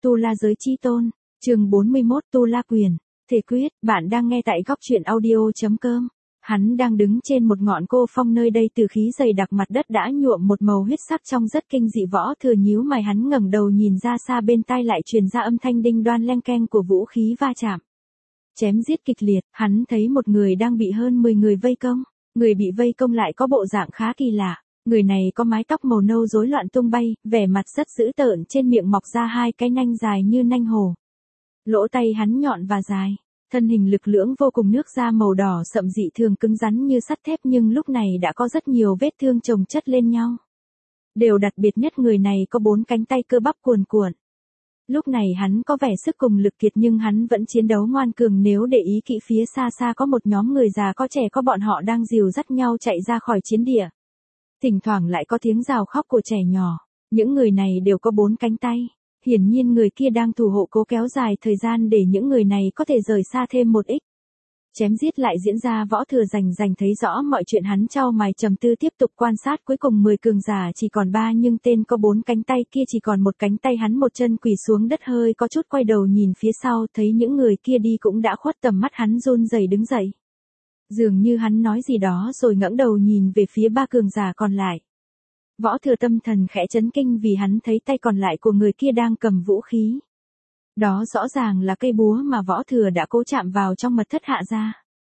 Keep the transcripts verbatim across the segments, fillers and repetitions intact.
Tu La Giới Chi Tôn, chương bốn mươi mốt Tu La Quyền, Thể Quyết, bạn đang nghe tại góc truyện audio.com. Hắn đang đứng trên một ngọn cô phong nơi đây từ khí dày đặc mặt đất đã nhuộm một màu huyết sắc trong rất kinh dị. Võ Thừa nhíu mày, hắn ngẩng đầu nhìn ra xa, bên tai lại truyền ra âm thanh đinh đoan leng keng của vũ khí va chạm. Chém giết kịch liệt, hắn thấy một người đang bị hơn mười người vây công. Người bị vây công lại có bộ dạng khá kỳ lạ. Người này có mái tóc màu nâu rối loạn tung bay, vẻ mặt rất dữ tợn, trên miệng mọc ra hai cái nanh dài như nanh hổ. Lỗ tay hắn nhọn và dài, thân hình lực lưỡng vô cùng, nước da màu đỏ sậm dị thường cứng rắn như sắt thép, nhưng lúc này đã có rất nhiều vết thương chồng chất lên nhau. Điều đặc biệt nhất, người này có bốn cánh tay cơ bắp cuồn cuộn. Lúc này hắn có vẻ sức cùng lực kiệt nhưng hắn vẫn chiến đấu ngoan cường. Nếu để ý kỹ, phía xa xa có một nhóm người già có trẻ, có bọn họ đang dìu dắt nhau chạy ra khỏi chiến địa. Thỉnh thoảng lại có tiếng gào khóc của trẻ nhỏ. Những người này đều có bốn cánh tay. Hiển nhiên người kia đang thủ hộ, cố kéo dài thời gian để những người này có thể rời xa thêm một ít. Chém giết lại diễn ra. Võ Thừa rành rành thấy rõ mọi chuyện, hắn chau mày trầm tư tiếp tục quan sát. Cuối cùng mười cường giả chỉ còn ba, nhưng tên có bốn cánh tay kia chỉ còn một cánh tay. Hắn một chân quỳ xuống đất, hơi có chút quay đầu nhìn phía sau, thấy những người kia đi cũng đã khuất tầm mắt, hắn run rẩy đứng dậy. Dường như hắn nói gì đó rồi ngẩng đầu nhìn về phía ba cường giả còn lại. Võ Thừa tâm thần khẽ chấn kinh vì hắn thấy tay còn lại của người kia đang cầm vũ khí. Đó rõ ràng là cây búa mà Võ Thừa đã cố chạm vào trong mật thất hạ gia.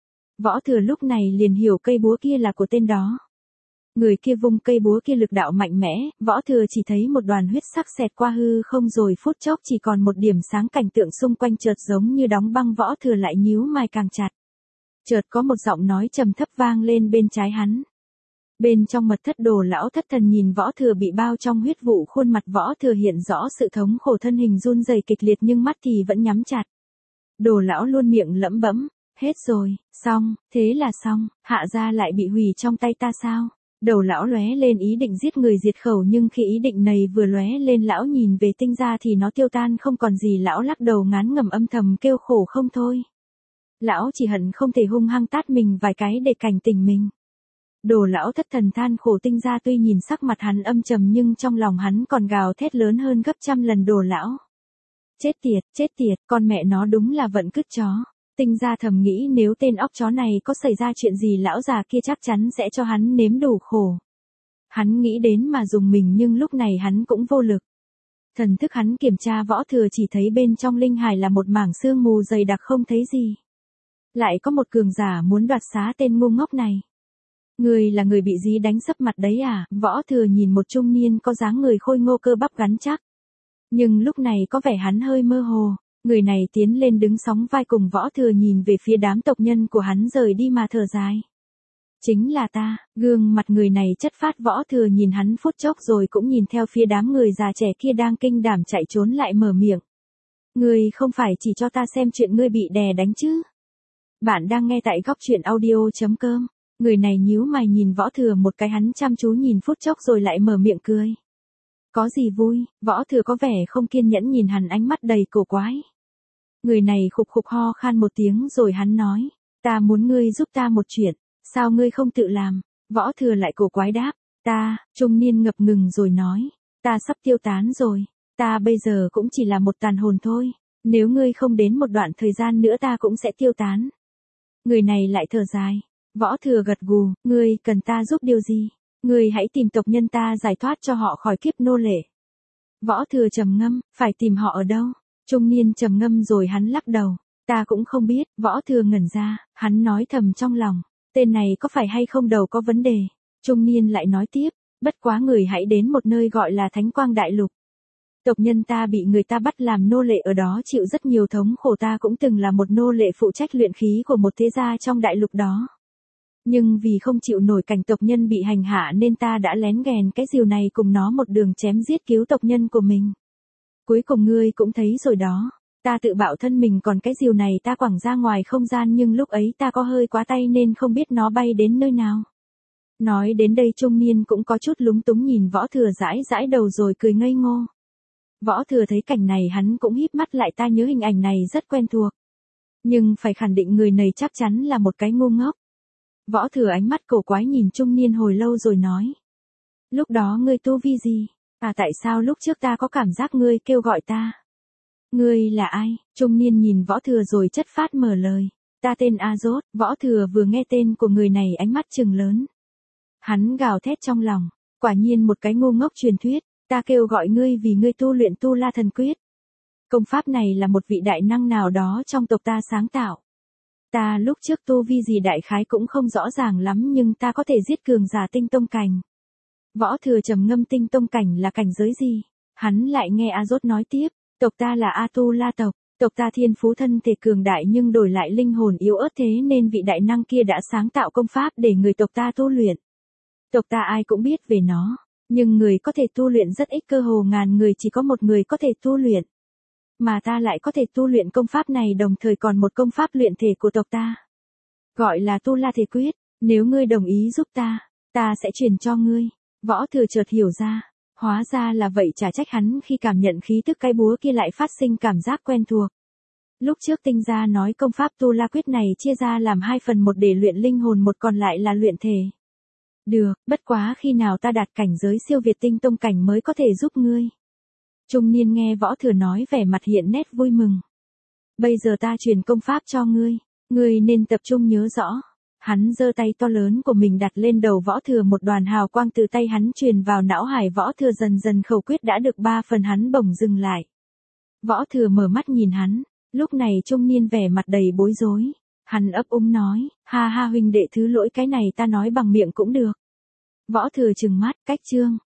Võ Thừa lúc này liền hiểu cây búa kia là của tên đó. Người kia vung cây búa kia lực đạo mạnh mẽ, Võ Thừa chỉ thấy một đoàn huyết sắc xẹt qua hư không, rồi phút chốc chỉ còn một điểm sáng, cảnh tượng xung quanh chợt giống như đóng băng. Võ Thừa lại nhíu mày càng chặt. Chợt có một giọng nói trầm thấp vang lên bên trái hắn. Bên trong mật thất, Đồ lão thất thần nhìn Võ Thừa bị bao trong huyết vụ, khuôn mặt Võ Thừa hiện rõ sự thống khổ, thân hình run rẩy kịch liệt nhưng mắt thì vẫn nhắm chặt. Đồ lão luôn miệng lẩm bẩm, hết rồi, xong, thế là xong, hạ gia lại bị hủy trong tay ta sao? Đầu lão lóe lên ý định giết người diệt khẩu, nhưng khi ý định này vừa lóe lên, lão nhìn về Tinh gia thì nó tiêu tan không còn gì. Lão lắc đầu ngán ngẩm, âm thầm kêu khổ không thôi. Lão chỉ hận không thể hung hăng tát mình vài cái để cảnh tỉnh mình. Đồ lão thất thần than khổ. Tinh gia tuy nhìn sắc mặt hắn âm trầm nhưng trong lòng hắn còn gào thét lớn hơn gấp trăm lần. Đồ lão, chết tiệt, chết tiệt, con mẹ nó đúng là vận cứt chó. Tinh gia thầm nghĩ, nếu tên óc chó này có xảy ra chuyện gì, lão già kia chắc chắn sẽ cho hắn nếm đủ khổ. Hắn nghĩ đến mà dùng mình, nhưng lúc này hắn cũng vô lực. Thần thức hắn kiểm tra Võ Thừa, chỉ thấy bên trong linh hải là một mảng sương mù dày đặc không thấy gì. Lại có một cường giả muốn đoạt xá tên ngu ngốc này. Người là người bị dí đánh sấp mặt đấy à? Võ Thừa nhìn một trung niên có dáng người khôi ngô, cơ bắp gắn chắc. Nhưng lúc này có vẻ hắn hơi mơ hồ. Người này tiến lên đứng sóng vai cùng Võ Thừa, nhìn về phía đám tộc nhân của hắn rời đi mà thở dài. Chính là ta. Gương mặt người này chất phát. Võ Thừa nhìn hắn phút chốc rồi cũng nhìn theo phía đám người già trẻ kia đang kinh đảm chạy trốn, lại mở miệng. Ngươi không phải chỉ cho ta xem chuyện ngươi bị đè đánh chứ? Bạn đang nghe tại góc truyện audio.com. Người này nhíu mày nhìn Võ Thừa một cái, hắn chăm chú nhìn phút chốc rồi lại mở miệng cười. Có gì vui? Võ Thừa có vẻ không kiên nhẫn nhìn hắn, ánh mắt đầy cổ quái. Người này khục khục ho khan một tiếng rồi hắn nói. Ta muốn ngươi giúp ta một chuyện. Sao ngươi không tự làm? Võ Thừa lại cổ quái đáp. Ta, trung niên ngập ngừng rồi nói. Ta sắp tiêu tán rồi. Ta bây giờ cũng chỉ là một tàn hồn thôi. Nếu ngươi không đến một đoạn thời gian nữa ta cũng sẽ tiêu tán. Người này lại thở dài. Võ Thừa gật gù. Ngươi cần ta giúp điều gì? Ngươi hãy tìm tộc nhân ta giải thoát cho họ khỏi kiếp nô lệ. Võ Thừa trầm ngâm. Phải tìm họ ở đâu? Trung niên trầm ngâm rồi hắn lắc đầu. Ta cũng không biết. Võ Thừa ngẩn ra. Hắn nói thầm trong lòng. Tên này có phải hay không đầu có vấn đề? Trung niên lại nói tiếp. Bất quá người hãy đến một nơi gọi là Thánh Quang Đại Lục. Tộc nhân ta bị người ta bắt làm nô lệ ở đó, chịu rất nhiều thống khổ. Ta cũng từng là một nô lệ phụ trách luyện khí của một thế gia trong đại lục đó. Nhưng vì không chịu nổi cảnh tộc nhân bị hành hạ nên ta đã lén ghèn cái rìu này cùng nó một đường chém giết cứu tộc nhân của mình. Cuối cùng ngươi cũng thấy rồi đó. Ta tự bạo thân mình, còn cái rìu này ta quẳng ra ngoài không gian, nhưng lúc ấy ta có hơi quá tay nên không biết nó bay đến nơi nào. Nói đến đây trung niên cũng có chút lúng túng nhìn Võ Thừa dãi dãi đầu rồi cười ngây ngô. Võ Thừa thấy cảnh này hắn cũng híp mắt lại, ta nhớ hình ảnh này rất quen thuộc. Nhưng phải khẳng định người này chắc chắn là một cái ngu ngốc. Võ Thừa ánh mắt cổ quái nhìn trung niên hồi lâu rồi nói. Lúc đó ngươi tu vi gì? À tại sao lúc trước ta có cảm giác ngươi kêu gọi ta? Ngươi là ai? Trung niên nhìn Võ Thừa rồi chất phát mở lời. Ta tên A Rốt. Võ Thừa vừa nghe tên của người này ánh mắt trừng lớn. Hắn gào thét trong lòng. Quả nhiên một cái ngu ngốc truyền thuyết. Ta kêu gọi ngươi vì ngươi tu luyện Tu La Thần Quyết. Công pháp này là một vị đại năng nào đó trong tộc ta sáng tạo. Ta lúc trước tu vi gì đại khái cũng không rõ ràng lắm nhưng ta có thể giết cường giả tinh tông cảnh. Võ Thừa trầm ngâm, tinh tông cảnh là cảnh giới gì? Hắn lại nghe A Rốt nói tiếp, tộc ta là A Tu La tộc, tộc ta thiên phú thân thể cường đại nhưng đổi lại linh hồn yếu ớt, thế nên vị đại năng kia đã sáng tạo công pháp để người tộc ta tu luyện. Tộc ta ai cũng biết về nó, nhưng người có thể tu luyện rất ít, cơ hồ ngàn người chỉ có một người có thể tu luyện. Mà ta lại có thể tu luyện công pháp này, đồng thời còn một công pháp luyện thể của tộc ta. Gọi là Tu La Thể Quyết, nếu ngươi đồng ý giúp ta, ta sẽ truyền cho ngươi. Võ Thừa chợt hiểu ra, hóa ra là vậy, chả trách hắn khi cảm nhận khí tức cái búa kia lại phát sinh cảm giác quen thuộc. Lúc trước Tinh gia nói công pháp Tu La Quyết này chia ra làm hai phần, một để luyện linh hồn, một còn lại là luyện thể. Được, bất quá khi nào ta đạt cảnh giới siêu việt tinh tông cảnh mới có thể giúp ngươi. Trung niên nghe Võ Thừa nói vẻ mặt hiện nét vui mừng. Bây giờ ta truyền công pháp cho ngươi, ngươi nên tập trung nhớ rõ. Hắn giơ tay to lớn của mình đặt lên đầu Võ Thừa, một đoàn hào quang từ tay hắn truyền vào não hải Võ Thừa, dần dần khẩu quyết đã được ba phần, hắn bỗng dừng lại. Võ Thừa mở mắt nhìn hắn, lúc này trung niên vẻ mặt đầy bối rối. Hắn ấp úng nói, ha ha huynh đệ thứ lỗi, cái này ta nói bằng miệng cũng được. Võ Thừa trừng mắt, cách chương.